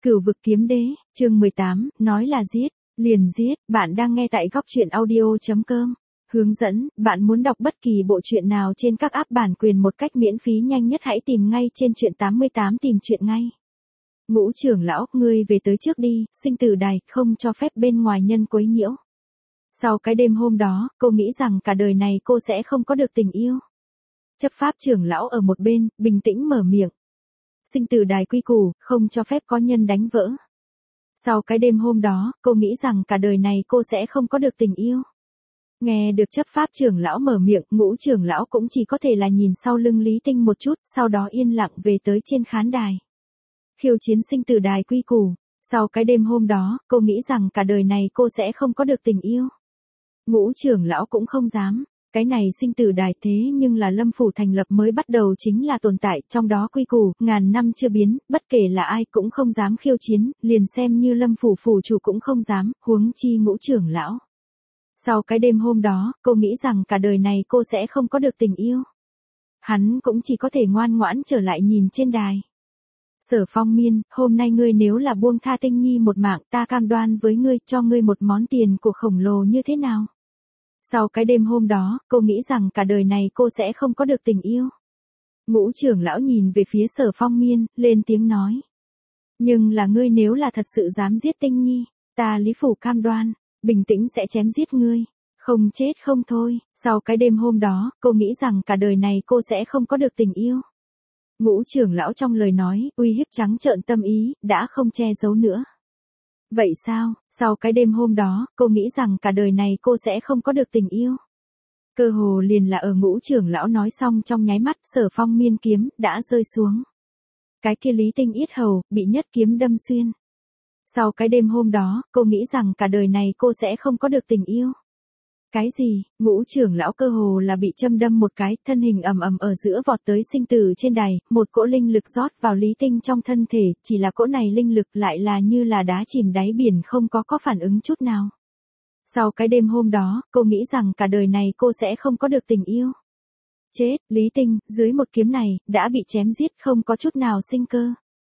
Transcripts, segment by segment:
Cửu vực kiếm đế, chương 18, nói là giết, liền giết, bạn đang nghe tại góc truyện audio.com. Hướng dẫn, bạn muốn đọc bất kỳ bộ truyện nào trên các app bản quyền một cách miễn phí nhanh nhất hãy tìm ngay trên truyện 88 tìm truyện ngay. Ngũ trưởng lão, ngươi về tới trước đi, sinh tử đài, không cho phép bên ngoài nhân quấy nhiễu. Sau cái đêm hôm đó, cô nghĩ rằng cả đời này cô sẽ không có được tình yêu. Chấp pháp trưởng lão ở một bên, bình tĩnh mở miệng. Sinh tử đài quy củ, không cho phép có nhân đánh vỡ. Sau cái đêm hôm đó, cô nghĩ rằng cả đời này cô sẽ không có được tình yêu. Nghe được chấp pháp trưởng lão mở miệng, ngũ trưởng lão cũng chỉ có thể là nhìn sau lưng Lý Tinh một chút, sau đó yên lặng về tới trên khán đài. Khiêu chiến sinh tử đài quy củ. Sau cái đêm hôm đó, cô nghĩ rằng cả đời này cô sẽ không có được tình yêu. Ngũ trưởng lão cũng không dám. Cái này sinh tử đài thế nhưng là Lâm Phủ thành lập mới bắt đầu chính là tồn tại, trong đó quy củ, ngàn năm chưa biến, bất kể là ai cũng không dám khiêu chiến, liền xem như Lâm Phủ phủ chủ cũng không dám, huống chi ngũ trưởng lão. Sau cái đêm hôm đó, cô nghĩ rằng cả đời này cô sẽ không có được tình yêu. Hắn cũng chỉ có thể ngoan ngoãn trở lại nhìn trên đài. Sở Phong Miên, hôm nay ngươi nếu là buông tha Tinh Nhi một mạng, ta cam đoan với ngươi, cho ngươi một món tiền của khổng lồ như thế nào? Sau cái đêm hôm đó, cô nghĩ rằng cả đời này cô sẽ không có được tình yêu. Ngũ trưởng lão nhìn về phía Sở Phong Miên, lên tiếng nói. Nhưng là ngươi nếu là thật sự dám giết Tinh Nhi, ta Lý Phủ cam đoan, bình tĩnh sẽ chém giết ngươi. Không chết không thôi. Sau cái đêm hôm đó, cô nghĩ rằng cả đời này cô sẽ không có được tình yêu. Ngũ trưởng lão trong lời nói, uy hiếp trắng trợn tâm ý, đã không che giấu nữa. Vậy sao, sau cái đêm hôm đó, cô nghĩ rằng cả đời này cô sẽ không có được tình yêu. Cơ hồ liền là ở ngũ trưởng lão nói xong trong nháy mắt, Sở Phong Miên kiếm, đã rơi xuống. Cái kia Lý Tinh yết hầu, bị nhất kiếm đâm xuyên. Sau cái đêm hôm đó, cô nghĩ rằng cả đời này cô sẽ không có được tình yêu. Cái gì, ngũ trưởng lão cơ hồ là bị châm đâm một cái, thân hình ầm ầm ở giữa vọt tới sinh tử trên đài, một cỗ linh lực rót vào Lý Tinh trong thân thể, chỉ là cỗ này linh lực lại là như là đá chìm đáy biển không có phản ứng chút nào. Sau cái đêm hôm đó, cô nghĩ rằng cả đời này cô sẽ không có được tình yêu. Chết, Lý Tinh, dưới một kiếm này, đã bị chém giết không có chút nào sinh cơ.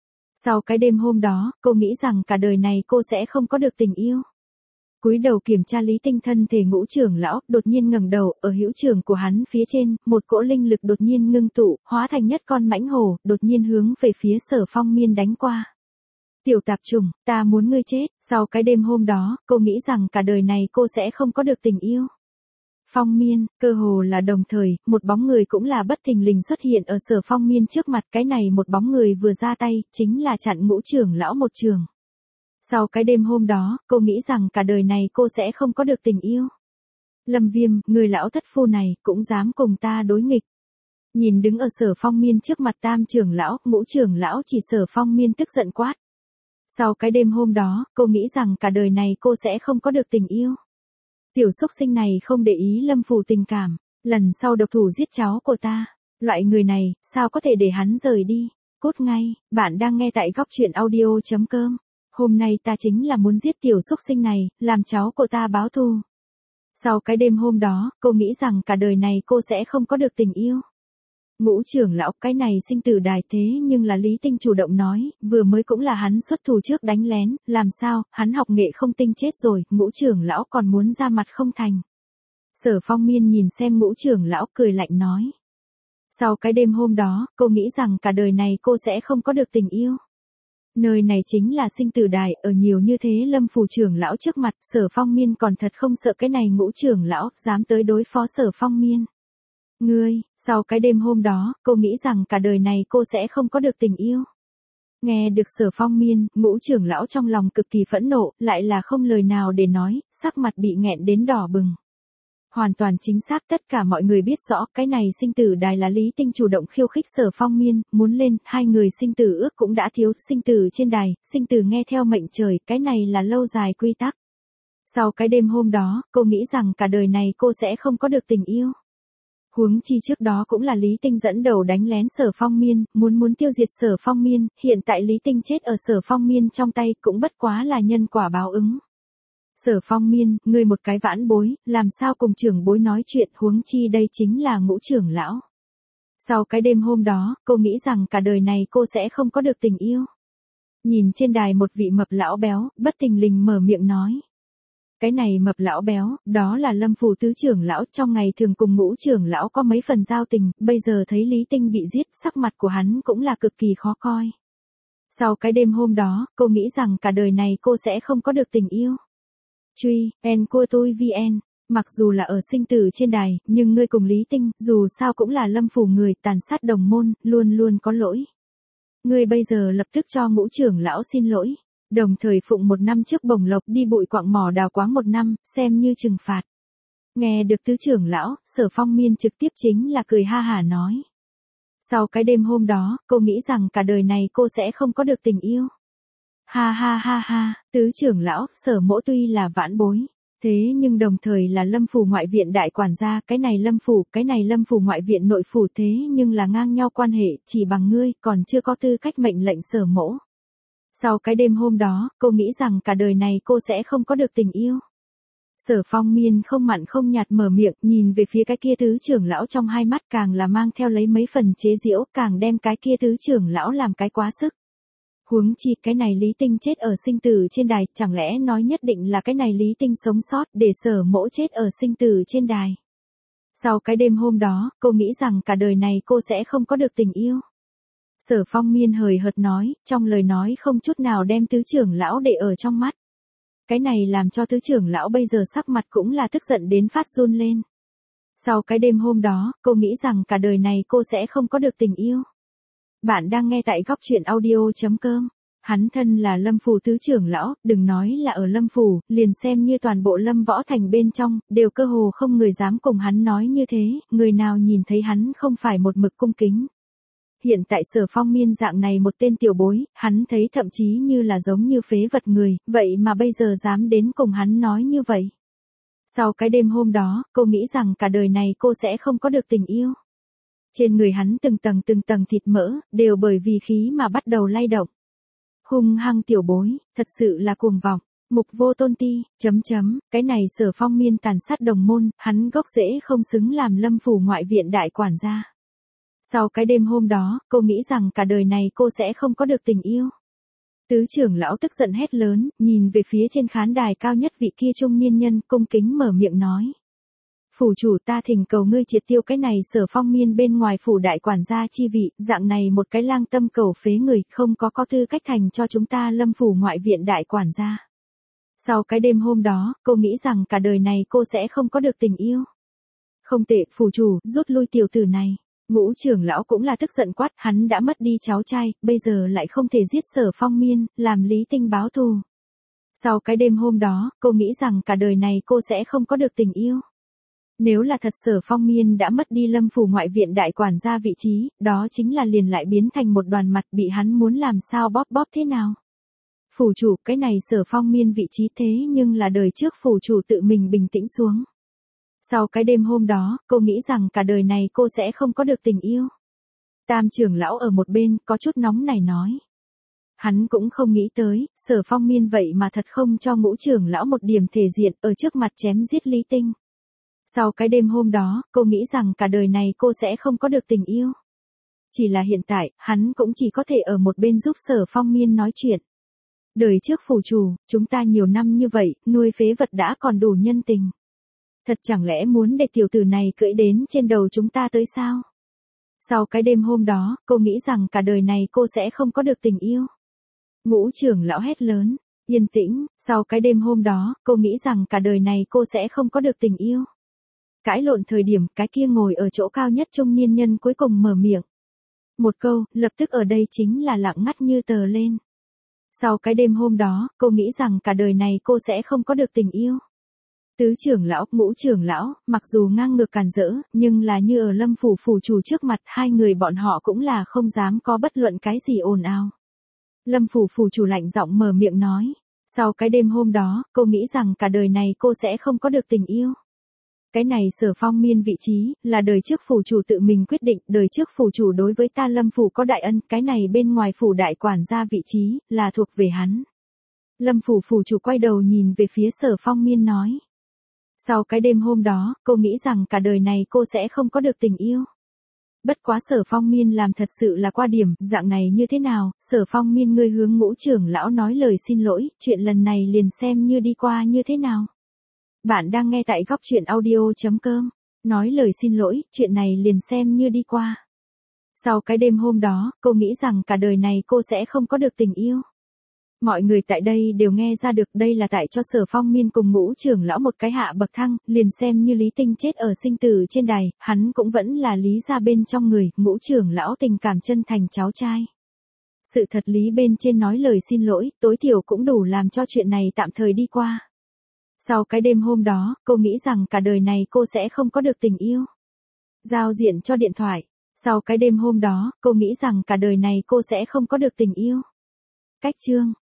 Sau cái đêm hôm đó, cô nghĩ rằng cả đời này cô sẽ không có được tình yêu. Cúi đầu kiểm tra Lý Tinh thân thể ngũ trưởng lão, đột nhiên ngẩng đầu, ở hữu trưởng của hắn phía trên, một cỗ linh lực đột nhiên ngưng tụ, hóa thành nhất con mãnh hổ, đột nhiên hướng về phía Sở Phong Miên đánh qua. Tiểu tạp trùng, ta muốn ngươi chết. Sau cái đêm hôm đó, cô nghĩ rằng cả đời này cô sẽ không có được tình yêu. Phong Miên, cơ hồ là đồng thời, một bóng người cũng là bất thình lình xuất hiện ở Sở Phong Miên trước mặt, cái này một bóng người vừa ra tay, chính là chặn ngũ trưởng lão một trường. Sau cái đêm hôm đó, cô nghĩ rằng cả đời này cô sẽ không có được tình yêu. Lâm Viêm, người lão thất phu này, cũng dám cùng ta đối nghịch. Nhìn đứng ở Sở Phong Miên trước mặt tam trưởng lão, ngũ trưởng lão chỉ Sở Phong Miên tức giận quát. Sau cái đêm hôm đó, cô nghĩ rằng cả đời này cô sẽ không có được tình yêu. Tiểu xúc sinh này không để ý Lâm Phủ tình cảm, lần sau độc thủ giết cháu của ta. Loại người này, sao có thể để hắn rời đi. Cút ngay, bạn đang nghe tại góc truyện audio.com. Hôm nay ta chính là muốn giết tiểu xúc sinh này, làm cháu của ta báo thù. Sau cái đêm hôm đó, cô nghĩ rằng cả đời này cô sẽ không có được tình yêu. Ngũ trưởng lão, cái này sinh tử đài thế nhưng là Lý Tinh chủ động nói, vừa mới cũng là hắn xuất thủ trước đánh lén, làm sao, hắn học nghệ không tinh chết rồi, ngũ trưởng lão còn muốn ra mặt không thành. Sở Phong Miên nhìn xem ngũ trưởng lão cười lạnh nói. Sau cái đêm hôm đó, cô nghĩ rằng cả đời này cô sẽ không có được tình yêu. Nơi này chính là sinh tử đài, ở nhiều như thế Lâm Phủ trưởng lão trước mặt, Sở Phong Miên còn thật không sợ cái này ngũ trưởng lão, dám tới đối phó Sở Phong Miên. Ngươi, sau cái đêm hôm đó, cô nghĩ rằng cả đời này cô sẽ không có được tình yêu. Nghe được Sở Phong Miên, ngũ trưởng lão trong lòng cực kỳ phẫn nộ, lại là không lời nào để nói, sắc mặt bị nghẹn đến đỏ bừng. Hoàn toàn chính xác tất cả mọi người biết rõ, cái này sinh tử đài là Lý Tinh chủ động khiêu khích Sở Phong Miên, muốn lên, hai người sinh tử ước cũng đã thiếu, sinh tử trên đài, sinh tử nghe theo mệnh trời, cái này là lâu dài quy tắc. Sau cái đêm hôm đó, cô nghĩ rằng cả đời này cô sẽ không có được tình yêu. Huống chi trước đó cũng là Lý Tinh dẫn đầu đánh lén Sở Phong Miên, muốn tiêu diệt Sở Phong Miên, hiện tại Lý Tinh chết ở Sở Phong Miên trong tay cũng bất quá là nhân quả báo ứng. Sở Phong Miên, ngươi một cái vãn bối, làm sao cùng trưởng bối nói chuyện, huống chi đây chính là ngũ trưởng lão. Sau cái đêm hôm đó, cô nghĩ rằng cả đời này cô sẽ không có được tình yêu. Nhìn trên đài một vị mập lão béo, bất thình lình mở miệng nói. Cái này mập lão béo, đó là Lâm Phủ tứ trưởng lão, trong ngày thường cùng Ngũ trưởng lão có mấy phần giao tình, bây giờ thấy Lý Tinh bị giết, sắc mặt của hắn cũng là cực kỳ khó coi. Sau cái đêm hôm đó, cô nghĩ rằng cả đời này cô sẽ không có được tình yêu. Truy, en của tôi VN, mặc dù là ở sinh tử trên đài, nhưng ngươi cùng Lý Tinh, dù sao cũng là Lâm Phủ người tàn sát đồng môn, luôn luôn có lỗi. Ngươi bây giờ lập tức cho Ngũ trưởng lão xin lỗi. Đồng thời phụng 1 năm trước bổng lộc đi bụi quặng mỏ đào quáng 1 năm, xem như trừng phạt. Nghe được tứ trưởng lão, Sở Phong Miên trực tiếp chính là cười ha hả nói. Sau cái đêm hôm đó, cô nghĩ rằng cả đời này cô sẽ không có được tình yêu. Ha ha ha ha, tứ trưởng lão, Sở mỗ tuy là vãn bối. Thế nhưng đồng thời là Lâm Phủ ngoại viện đại quản gia, cái này Lâm Phủ ngoại viện nội phủ, thế nhưng là ngang nhau quan hệ, chỉ bằng ngươi, còn chưa có tư cách mệnh lệnh Sở mỗ. Sau cái đêm hôm đó, cô nghĩ rằng cả đời này cô sẽ không có được tình yêu. Sở Phong Miên không mặn không nhạt mở miệng, nhìn về phía cái kia tứ trưởng lão, trong hai mắt càng là mang theo lấy mấy phần chế giễu, càng đem cái kia tứ trưởng lão làm cái quá sức. Huống chi cái này Lý Tinh chết ở sinh tử trên đài, chẳng lẽ nói nhất định là cái này Lý Tinh sống sót để Sở mỗ chết ở sinh tử trên đài. Sau cái đêm hôm đó, cô nghĩ rằng cả đời này cô sẽ không có được tình yêu. Sở Phong Miên hời hợt nói, trong lời nói không chút nào đem tứ trưởng lão để ở trong mắt. Cái này làm cho tứ trưởng lão bây giờ sắc mặt cũng là tức giận đến phát run lên. Sau cái đêm hôm đó, cô nghĩ rằng cả đời này cô sẽ không có được tình yêu. Bạn đang nghe tại góc truyện audio.com. Hắn thân là Lâm Phủ tứ trưởng lão, đừng nói là ở Lâm Phủ, liền xem như toàn bộ Lâm Võ Thành bên trong, đều cơ hồ không người dám cùng hắn nói như thế, người nào nhìn thấy hắn không phải một mực cung kính. Hiện tại Sở Phong Miên dạng này một tên tiểu bối, hắn thấy thậm chí như là giống như phế vật người, vậy mà bây giờ dám đến cùng hắn nói như vậy. Sau cái đêm hôm đó, cô nghĩ rằng cả đời này cô sẽ không có được tình yêu. Trên người hắn từng tầng thịt mỡ, đều bởi vì khí mà bắt đầu lay động. Hung hăng tiểu bối, thật sự là cuồng vọng. Mục vô tôn ti, cái này Sở Phong Miên tàn sát đồng môn, hắn gốc rễ không xứng làm Lâm Phủ ngoại viện đại quản gia. Sau cái đêm hôm đó, cô nghĩ rằng cả đời này cô sẽ không có được tình yêu. Tứ trưởng lão tức giận hét lớn, nhìn về phía trên khán đài cao nhất vị kia trung niên nhân, cung kính mở miệng nói. Phủ chủ, ta thỉnh cầu ngươi triệt tiêu cái này Sở Phong Miên bên ngoài phủ đại quản gia chi vị, dạng này một cái lang tâm cầu phế người, không có tư cách thành cho chúng ta Lâm Phủ ngoại viện đại quản gia. Sau cái đêm hôm đó, cô nghĩ rằng cả đời này cô sẽ không có được tình yêu. Không tệ, phủ chủ, rút lui tiểu tử này. Ngũ trưởng lão cũng là tức giận quát, hắn đã mất đi cháu trai, bây giờ lại không thể giết Sở Phong Miên, làm Lý Tinh báo thù. Sau cái đêm hôm đó, cô nghĩ rằng cả đời này cô sẽ không có được tình yêu. Nếu là thật Sở Phong Miên đã mất đi Lâm Phủ ngoại viện đại quản gia vị trí, đó chính là liền lại biến thành một đoàn mặt, bị hắn muốn làm sao bóp thế nào. Phủ chủ, cái này Sở Phong Miên vị trí thế nhưng là đời trước phủ chủ tự mình bình tĩnh xuống. Sau cái đêm hôm đó, cô nghĩ rằng cả đời này cô sẽ không có được tình yêu. Tam trưởng lão ở một bên, có chút nóng này nói. Hắn cũng không nghĩ tới, Sở Phong Miên vậy mà thật không cho Ngũ trưởng lão một điểm thể diện, ở trước mặt chém giết Lý Tinh. Sau cái đêm hôm đó, cô nghĩ rằng cả đời này cô sẽ không có được tình yêu. Chỉ là hiện tại, hắn cũng chỉ có thể ở một bên giúp Sở Phong Miên nói chuyện. Đời trước phủ chủ, chúng ta nhiều năm như vậy, nuôi phế vật đã còn đủ nhân tình. Thật chẳng lẽ muốn để tiểu tử này cưỡi đến trên đầu chúng ta tới sao? Sau cái đêm hôm đó, cô nghĩ rằng cả đời này cô sẽ không có được tình yêu. Ngũ trưởng lão hét lớn, yên tĩnh, sau cái đêm hôm đó, cô nghĩ rằng cả đời này cô sẽ không có được tình yêu. Cãi lộn thời điểm, cái kia ngồi ở chỗ cao nhất trung niên nhân cuối cùng mở miệng. Một câu, lập tức ở đây chính là lặng ngắt như tờ lên. Sau cái đêm hôm đó, cô nghĩ rằng cả đời này cô sẽ không có được tình yêu. Tứ trưởng lão, Ngũ trưởng lão, mặc dù ngang ngược càn rỡ, nhưng là như ở Lâm Phủ phủ chủ trước mặt, hai người bọn họ cũng là không dám có bất luận cái gì ồn ào. Lâm Phủ phủ chủ lạnh giọng mở miệng nói. Sau cái đêm hôm đó, cô nghĩ rằng cả đời này cô sẽ không có được tình yêu. Cái này Sở Phong Miên vị trí, là đời trước phủ chủ tự mình quyết định, đời trước phủ chủ đối với ta Lâm Phủ có đại ân, cái này bên ngoài phủ đại quản gia vị trí, là thuộc về hắn. Lâm Phủ phủ chủ quay đầu nhìn về phía Sở Phong Miên nói. Sau cái đêm hôm đó, cô nghĩ rằng cả đời này cô sẽ không có được tình yêu. Bất quá Sở Phong Miên làm thật sự là qua điểm, dạng này như thế nào, Sở Phong Miên ngươi hướng Ngũ trưởng lão nói lời xin lỗi, chuyện lần này liền xem như đi qua như thế nào. Bạn đang nghe tại góc chuyện audio.com, nói lời xin lỗi, chuyện này liền xem như đi qua. Sau cái đêm hôm đó, cô nghĩ rằng cả đời này cô sẽ không có được tình yêu. Mọi người tại đây đều nghe ra được đây là tại cho Sở Phong Miên cùng Ngũ trưởng lão một cái hạ bậc thang, liền xem như Lý Tinh chết ở sinh tử trên đài, hắn cũng vẫn là Lý gia bên trong người, Ngũ trưởng lão tình cảm chân thành cháu trai. Sự thật Lý bên trên nói lời xin lỗi, tối thiểu cũng đủ làm cho chuyện này tạm thời đi qua. Sau cái đêm hôm đó, cô nghĩ rằng cả đời này cô sẽ không có được tình yêu. Giao diện cho điện thoại. Sau cái đêm hôm đó, cô nghĩ rằng cả đời này cô sẽ không có được tình yêu. Cách chương